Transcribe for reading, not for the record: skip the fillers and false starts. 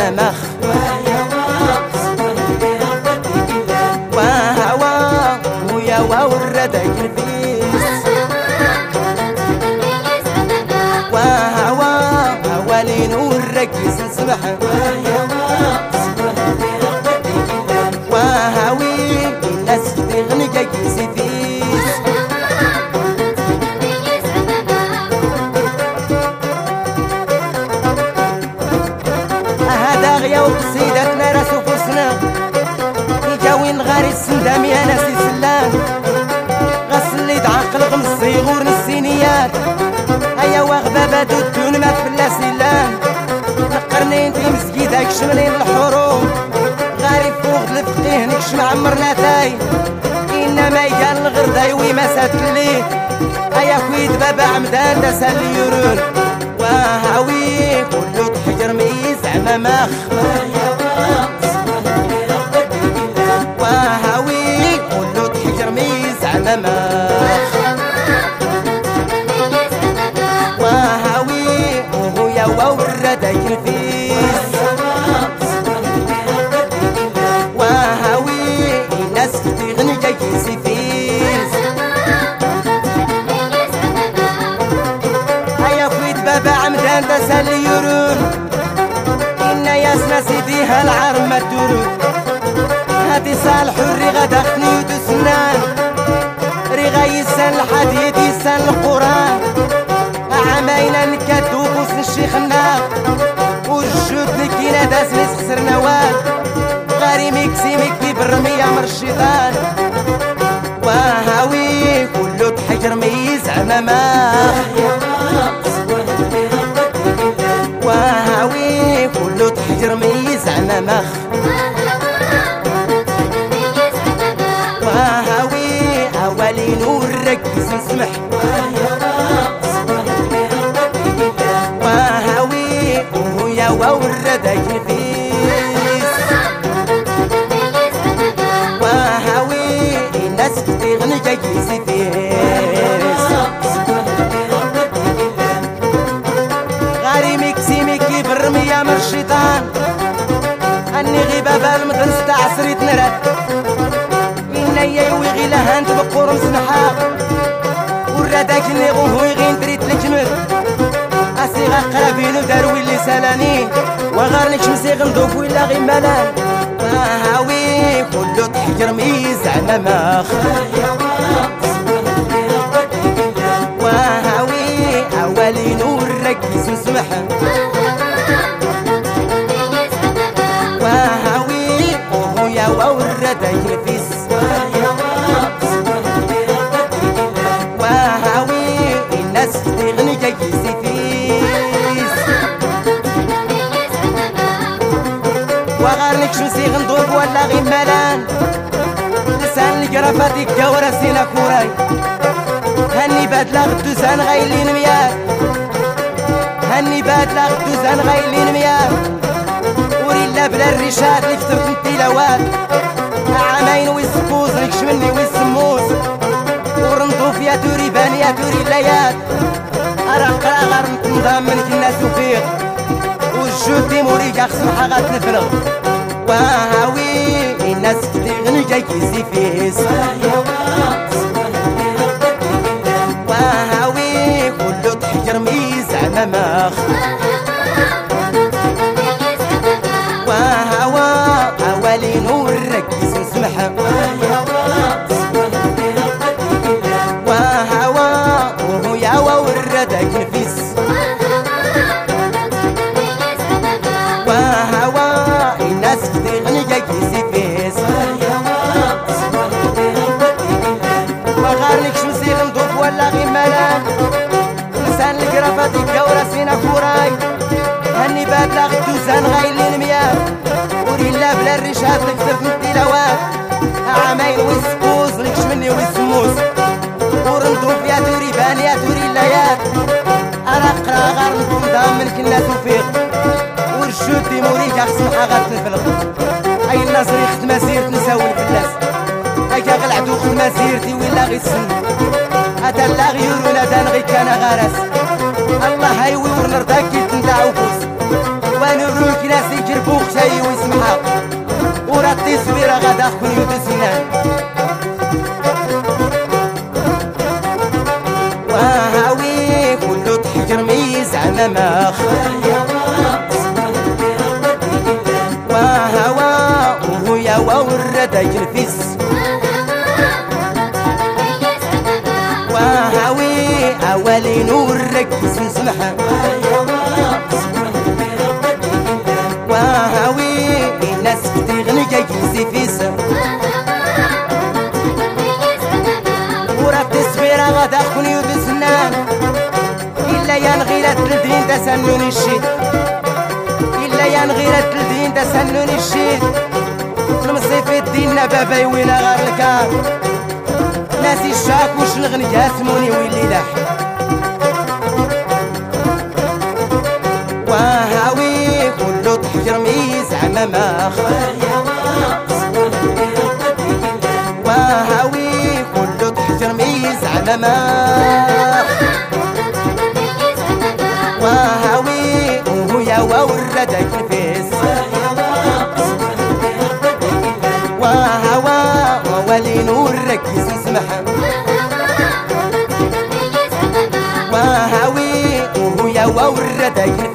زعما مخ وهوا ويا وردا ينفيس وهوا هوالين وركز نسمح وهاوي الناس تغني كيسي فيس هذا غيا وقصيدتنا راسو فوسنا الجاوين غاري السندام يا ناسي سلان غسلي تعقل غمصي غور السينيات هيا وغبابة الدون ما تفلا سلان نقرنين في مسجدك شملين الحروم غاري فوق الفقيه نكش معمرنا تاي إنما يقال الغرداي وما ساتلي هيا خويد بابا عمدان دا سالي يرون وهاوي كلو تحجر ميز زعما مخ وهاوي كلو تحجر ميز زعما مخ وهاوي وهو ووردا ينفيس وهاوي الناس تغني كيسي فيس هيا خويد بابا عمدان دا سالي يرون إنا ياسنا سيديها العار ما تدورون هادي صالح الري غدا خنيود سنان ري غايسان الحديد يسان القران عماينا نكادو بوس الشيخ النار والجود نكينا داس ناس خسرنا وال غاري ميكسي مكبي بالرمية مر الشيطان وهاوي كلو تحجر ميز زعما مخ وهاوي كلو تحجر ميز زعما مخ وهاوي أولي نور ركز نسمح وهاوي ويا ووردا ينفيس وهاوي الناس تغني كيسي فيس غاري ميكسي ميكي بالرمية من الشيطان اني غيبة بالمدرس تاع عصريت نرد إنا يوي غي لهان تبقور مسنحا ورداك اللي غوهو يغين تريد الجمل أسيغا قرابينو داروي اللي سالانين وغارنك شمسي غندوف ولا غي ملان وهاوي كلو تحجر ميز زعما مخ وهاوي أولي نور ركز نسمح وهاوي وهويا ووردا ينفيس وهاوي الناس تغني كيسي فيس وغارنك شمسي غندوب ولا غي ملان لسان القرافة الكورة سينا كوراي هني بادلا غدوزان غايلين مياه هني بادلا غدوزان غايلين مياه وريلا بلا الريشات اللي كتبت التلاوات عامين ويسكوز نكش مني ويسموز ورنضوف يا توري بان يا توري الليات أرقرا غرمت نظام منك الناس وفيق والجود تيموري كاخصم حاغات نفرغ وهاوي الناس تغني كيسي فيس وهاوي كلو تحجر ميز زعما مخ وهوا أولي نور ركز نسمح وهوا وهو يا ووردا ينفيس وهوا الناس تغني كيسي فيس وغارنك شمسي غندوف ولا غي ملان لسان القرافة الكورة سينا كوراي هني بادلا غدوزان غايلين مياه وريلا بلا الريشات نكتب من التلاوات عامين ويسكوز نكش مني ويسموس ورنضوف يا توري بان يا توري الليات انا قرا غار نظام منك الناس وفيق والجود تيموري كاخصم حاغات نفلق اي الناصري خد مسيرت نساوي الفلاس هكا غلعدو خد مسيرتي ولا غي السن هذا لا غيور ولا دان غي كان غارس الله هايوي ونرضاك تندع وفوس ونروك ناس يجربو زعما وهوا وهويا وورد يجلفس وهاوي أولي نور ركز نسمح وهاوي الناس تغني جايزي فيس ورا التصوير غدا خوني وبسنان إلا ينغير التلدين تسنون الشيد إلا ينغير التلدين تسنون الشيد المصيف الدين بابا وين غار الكار ناسي الشاك وش نغني جاسموني ويلي لح وهاوي كله تحجر ميز عماماخ وهاوي كله تحجر ميز عماماخ وهاوي وهويا ووردك الفيس وهوا وولي نور ركز يسمح وهاوي وهويا ووردك